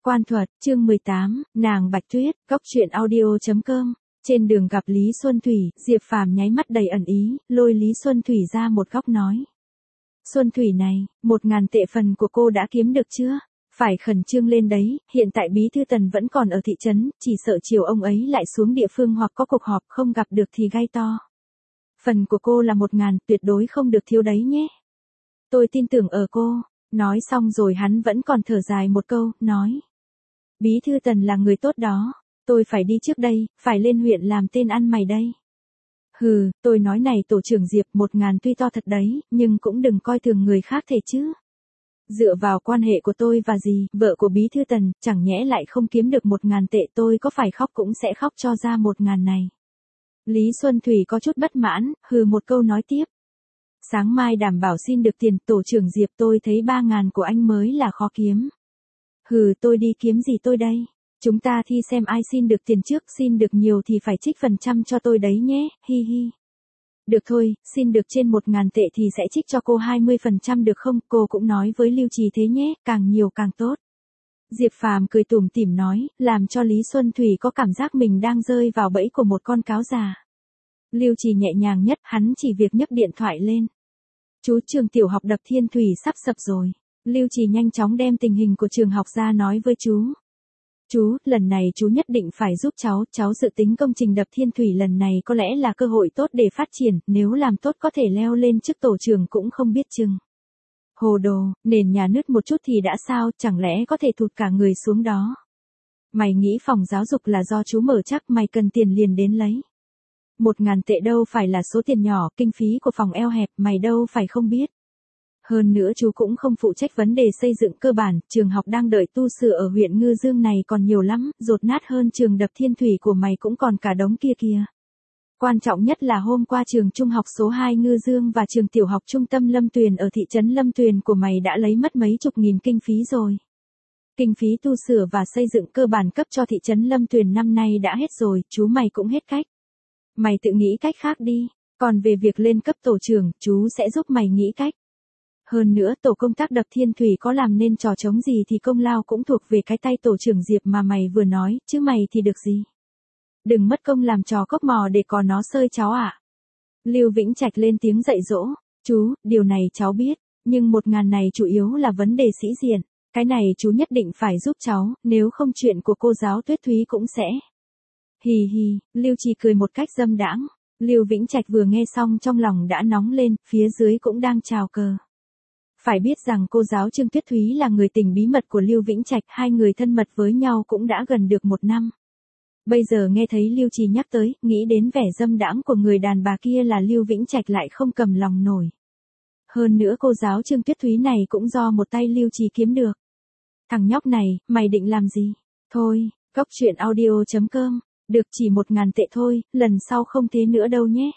Quan thuật, chương 18, nàng Bạch Tuyết, góc truyện audio.com. Trên đường gặp Lý Xuân Thủy, Diệp Phàm nháy mắt đầy ẩn ý, lôi Lý Xuân Thủy ra một góc nói. Xuân Thủy này, 1.000 tệ phần của cô đã kiếm được chưa? Phải khẩn trương lên đấy, hiện tại Bí Thư Tần vẫn còn ở thị trấn, chỉ sợ chiều ông ấy lại xuống địa phương hoặc có cuộc họp không gặp được thì gai to. Phần của cô là 1.000, tuyệt đối không được thiếu đấy nhé. Tôi tin tưởng ở cô. Nói xong rồi hắn vẫn còn thở dài một câu, nói. Bí Thư Tần là người tốt đó, tôi phải đi trước đây, phải lên huyện làm tên ăn mày đây. Hừ, tôi nói này tổ trưởng Diệp, 1.000 tuy to thật đấy, nhưng cũng đừng coi thường người khác thể chứ. Dựa vào quan hệ của tôi và gì, vợ của Bí Thư Tần, chẳng nhẽ lại không kiếm được 1.000 tệ, tôi có phải khóc cũng sẽ khóc cho ra 1.000 này. Lý Xuân Thủy có chút bất mãn, hừ một câu nói tiếp. Sáng mai đảm bảo xin được tiền, tổ trưởng Diệp, tôi thấy 3.000 của anh mới là khó kiếm. Hừ, tôi đi kiếm gì tôi đây? Chúng ta thi xem ai xin được tiền trước, xin được nhiều thì phải trích phần trăm cho tôi đấy nhé, hi hi. Được thôi, xin được trên 1.000 tệ thì sẽ trích cho cô 20% được không? Cô cũng nói với Lưu Trì thế nhé, càng nhiều càng tốt. Diệp Phàm cười tủm tỉm nói, làm cho Lý Xuân Thủy có cảm giác mình đang rơi vào bẫy của một con cáo già. Lưu Trì nhẹ nhàng nhất, hắn chỉ việc nhấc điện thoại lên. Chú trường tiểu học Đập Thiên Thủy sắp sập rồi. Lưu Trì nhanh chóng đem tình hình của trường học ra nói với chú. Chú, lần này chú nhất định phải giúp cháu dự tính công trình Đập Thiên Thủy lần này có lẽ là cơ hội tốt để phát triển, nếu làm tốt có thể leo lên chức tổ trưởng cũng không biết chừng. Hồ đồ, nền nhà nứt một chút thì đã sao, chẳng lẽ có thể thụt cả người xuống đó. Mày nghĩ phòng giáo dục là do chú mở chắc, mày cần tiền liền đến lấy. 1.000 tệ đâu phải là số tiền nhỏ, kinh phí của phòng eo hẹp, mày đâu phải không biết. Hơn nữa chú cũng không phụ trách vấn đề xây dựng cơ bản, trường học đang đợi tu sửa ở huyện Ngư Dương này còn nhiều lắm, dột nát hơn trường Đập Thiên Thủy của mày cũng còn cả đống kia kìa. Quan trọng nhất là hôm qua trường trung học số 2 Ngư Dương và trường tiểu học trung tâm Lâm Tuyền ở thị trấn Lâm Tuyền của mày đã lấy mất mấy chục nghìn kinh phí rồi. Kinh phí tu sửa và xây dựng cơ bản cấp cho thị trấn Lâm Tuyền năm nay đã hết rồi, chú mày cũng hết cách. Mày tự nghĩ cách khác đi, còn về việc lên cấp tổ trưởng, chú sẽ giúp mày nghĩ cách. Hơn nữa tổ công tác Đập Thiên Thủy có làm nên trò trống gì thì công lao cũng thuộc về cái tay tổ trưởng Diệp mà mày vừa nói, chứ mày thì được gì. Đừng mất công làm trò cốc mò để có nó sơi cháu ạ. Lưu Vĩnh Trạch lên tiếng dạy dỗ, chú, điều này cháu biết, nhưng 1.000 này chủ yếu là vấn đề sĩ diện, cái này chú nhất định phải giúp cháu, nếu không chuyện của cô giáo Tuyết Thúy cũng sẽ. Hì hì, Lưu Trì cười một cách dâm đãng. Lưu Vĩnh Trạch vừa nghe xong trong lòng đã nóng lên, phía dưới cũng đang chào cờ. Phải biết rằng cô giáo Trương Tuyết Thúy là người tình bí mật của Lưu Vĩnh Trạch, hai người thân mật với nhau cũng đã gần được 1 năm. Bây giờ nghe thấy Lưu Trì nhắc tới, nghĩ đến vẻ dâm đãng của người đàn bà kia là Lưu Vĩnh Trạch lại không cầm lòng nổi. Hơn nữa cô giáo Trương Tuyết Thúy này cũng do một tay Lưu Trì kiếm được. Thằng nhóc này, mày định làm gì? Thôi, góc truyện audio.com. Được chỉ 1.000 tệ thôi, lần sau không thế nữa đâu nhé.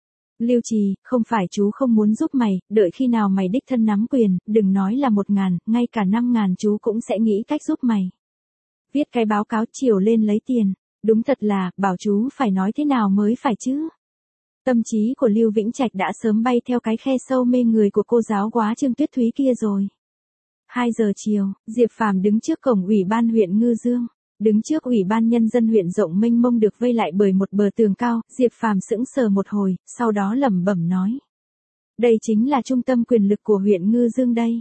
Lưu Trì, không phải chú không muốn giúp mày, đợi khi nào mày đích thân nắm quyền, đừng nói là 1.000, ngay cả 5.000 chú cũng sẽ nghĩ cách giúp mày. Viết cái báo cáo chiều lên lấy tiền, đúng thật là, bảo chú phải nói thế nào mới phải chứ. Tâm trí của Lưu Vĩnh Trạch đã sớm bay theo cái khe sâu mê người của cô giáo quá Trương Tuyết Thúy kia rồi. 2 giờ chiều, Diệp Phàm đứng trước cổng ủy ban huyện Ngư Dương. Đứng trước ủy ban nhân dân huyện rộng mênh mông được vây lại bởi một bờ tường cao, Diệp Phàm sững sờ một hồi, sau đó lẩm bẩm nói. Đây chính là trung tâm quyền lực của huyện Ngư Dương đây.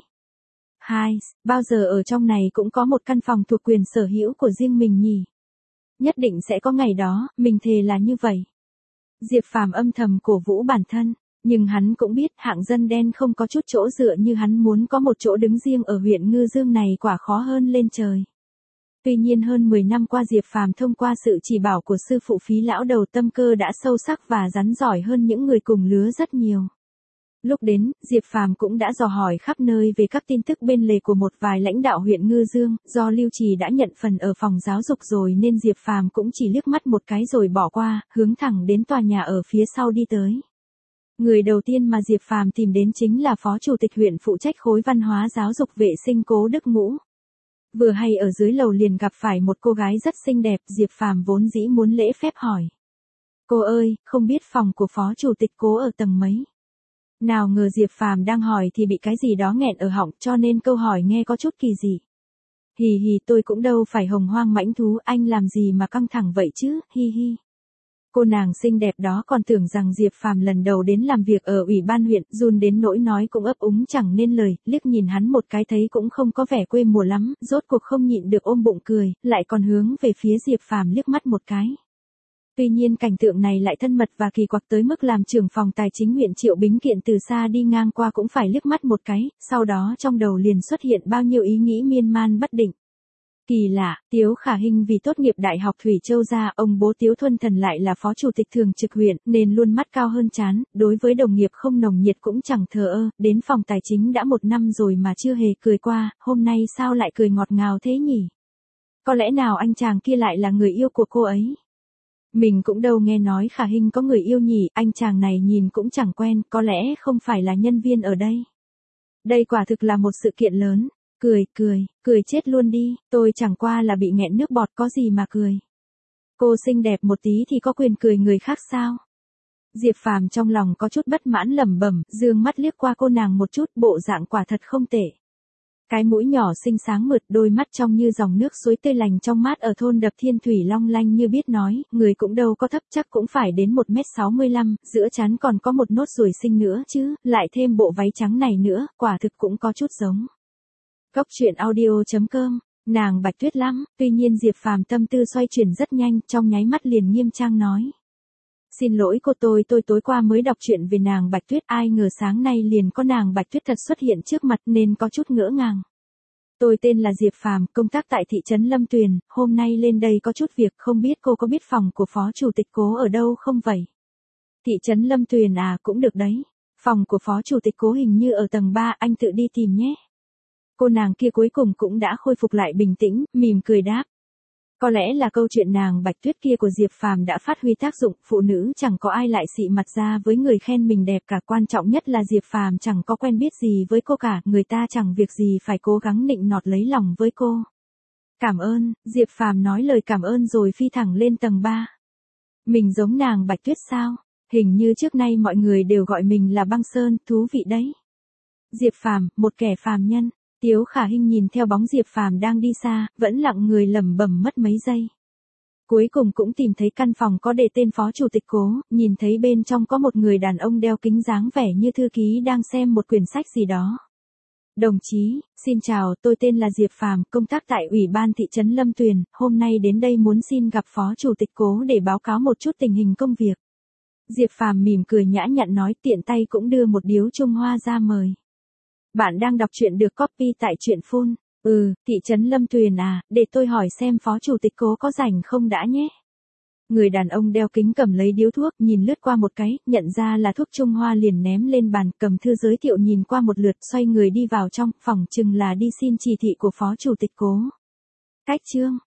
Bao giờ ở trong này cũng có một căn phòng thuộc quyền sở hữu của riêng mình nhỉ? Nhất định sẽ có ngày đó, mình thề là như vậy. Diệp Phàm âm thầm cổ vũ bản thân, nhưng hắn cũng biết hạng dân đen không có chút chỗ dựa như hắn muốn có một chỗ đứng riêng ở huyện Ngư Dương này quả khó hơn lên trời. Tuy nhiên hơn 10 năm qua Diệp Phàm thông qua sự chỉ bảo của sư phụ Phí lão đầu tâm cơ đã sâu sắc và rắn giỏi hơn những người cùng lứa rất nhiều. Lúc đến, Diệp Phàm cũng đã dò hỏi khắp nơi về các tin tức bên lề của một vài lãnh đạo huyện Ngư Dương, do Lưu Trì đã nhận phần ở phòng giáo dục rồi nên Diệp Phàm cũng chỉ liếc mắt một cái rồi bỏ qua, hướng thẳng đến tòa nhà ở phía sau đi tới. Người đầu tiên mà Diệp Phàm tìm đến chính là Phó Chủ tịch huyện phụ trách khối văn hóa giáo dục vệ sinh Cố Đức Ngũ. Vừa hay ở dưới lầu liền gặp phải một cô gái rất xinh đẹp, Diệp Phàm vốn dĩ muốn lễ phép hỏi. Cô ơi, không biết phòng của Phó Chủ tịch Cố ở tầng mấy? Nào ngờ Diệp Phàm đang hỏi thì bị cái gì đó nghẹn ở họng cho nên câu hỏi nghe có chút kỳ dị. Hì hì, tôi cũng đâu phải hồng hoang mãnh thú, anh làm gì mà căng thẳng vậy chứ, hi hi. Cô nàng xinh đẹp đó còn tưởng rằng Diệp Phàm lần đầu đến làm việc ở ủy ban huyện, run đến nỗi nói cũng ấp úng chẳng nên lời, liếc nhìn hắn một cái thấy cũng không có vẻ quê mùa lắm, rốt cuộc không nhịn được ôm bụng cười, lại còn hướng về phía Diệp Phàm liếc mắt một cái. Tuy nhiên cảnh tượng này lại thân mật và kỳ quặc tới mức làm trưởng phòng tài chính huyện Triệu Bính Kiện từ xa đi ngang qua cũng phải liếc mắt một cái, sau đó trong đầu liền xuất hiện bao nhiêu ý nghĩ miên man bất định. Kỳ lạ, Tiếu Khả Hinh vì tốt nghiệp Đại học Thủy Châu ra, ông bố Tiếu Thuân Thần lại là phó chủ tịch thường trực huyện, nên luôn mắt cao hơn trán, đối với đồng nghiệp không nồng nhiệt cũng chẳng thờ ơ, đến phòng tài chính đã 1 năm rồi mà chưa hề cười qua, hôm nay sao lại cười ngọt ngào thế nhỉ? Có lẽ nào anh chàng kia lại là người yêu của cô ấy? Mình cũng đâu nghe nói Khả Hinh có người yêu nhỉ, anh chàng này nhìn cũng chẳng quen, có lẽ không phải là nhân viên ở đây. Đây quả thực là một sự kiện lớn. Cười chết luôn đi, tôi chẳng qua là bị nghẹn nước bọt có gì mà cười. Cô xinh đẹp một tí thì có quyền cười người khác sao? Diệp Phàm trong lòng có chút bất mãn lẩm bẩm, dương mắt liếc qua cô nàng một chút, bộ dạng quả thật không tệ. Cái mũi nhỏ xinh sáng mượt, đôi mắt trong như dòng nước suối tươi lành trong mát ở thôn Đập Thiên Thủy long lanh như biết nói, người cũng đâu có thấp chắc cũng phải đến 1m65, giữa trán còn có một nốt ruồi xinh nữa chứ, lại thêm bộ váy trắng này nữa, quả thực cũng có chút giống. Góc truyện audio.com, nàng Bạch Tuyết lắm, tuy nhiên Diệp Phàm tâm tư xoay chuyển rất nhanh, trong nháy mắt liền nghiêm trang nói. Xin lỗi cô, tôi tối qua mới đọc chuyện về nàng Bạch Tuyết, ai ngờ sáng nay liền có nàng Bạch Tuyết thật xuất hiện trước mặt nên có chút ngỡ ngàng. Tôi tên là Diệp Phàm, công tác tại thị trấn Lâm Tuyền, hôm nay lên đây có chút việc, không biết cô có biết phòng của phó chủ tịch Cố ở đâu không vậy? Thị trấn Lâm Tuyền à, cũng được đấy. Phòng của phó chủ tịch Cố hình như ở tầng 3, anh tự đi tìm nhé. Cô nàng kia cuối cùng cũng đã khôi phục lại bình tĩnh, mỉm cười đáp. Có lẽ là câu chuyện nàng Bạch Tuyết kia của Diệp Phàm đã phát huy tác dụng, phụ nữ chẳng có ai lại xị mặt ra với người khen mình đẹp cả, quan trọng nhất là Diệp Phàm chẳng có quen biết gì với cô cả, người ta chẳng việc gì phải cố gắng nịnh nọt lấy lòng với cô. Cảm ơn, Diệp Phàm nói lời cảm ơn rồi phi thẳng lên tầng 3. Mình giống nàng Bạch Tuyết sao? Hình như trước nay mọi người đều gọi mình là Băng Sơn, thú vị đấy. Diệp Phàm, một kẻ phàm nhân. Tiếu Khả Hinh nhìn theo bóng Diệp Phàm đang đi xa, vẫn lặng người lẩm bẩm mất mấy giây. Cuối cùng cũng tìm thấy căn phòng có đề tên phó chủ tịch Cố, nhìn thấy bên trong có một người đàn ông đeo kính dáng vẻ như thư ký đang xem một quyển sách gì đó. Đồng chí, xin chào, tôi tên là Diệp Phàm, công tác tại Ủy ban thị trấn Lâm Tuyền, hôm nay đến đây muốn xin gặp phó chủ tịch Cố để báo cáo một chút tình hình công việc. Diệp Phàm mỉm cười nhã nhặn nói, tiện tay cũng đưa một điếu Trung Hoa ra mời. Bạn đang đọc truyện được copy tại truyện phun. Thị trấn Lâm Tuyền à, để tôi hỏi xem phó chủ tịch Cố có rảnh không đã nhé. Người đàn ông đeo kính cầm lấy điếu thuốc, nhìn lướt qua một cái, nhận ra là thuốc Trung Hoa liền ném lên bàn, cầm thư giới thiệu nhìn qua một lượt, xoay người đi vào trong, phỏng chừng là đi xin chỉ thị của phó chủ tịch Cố. Cách chương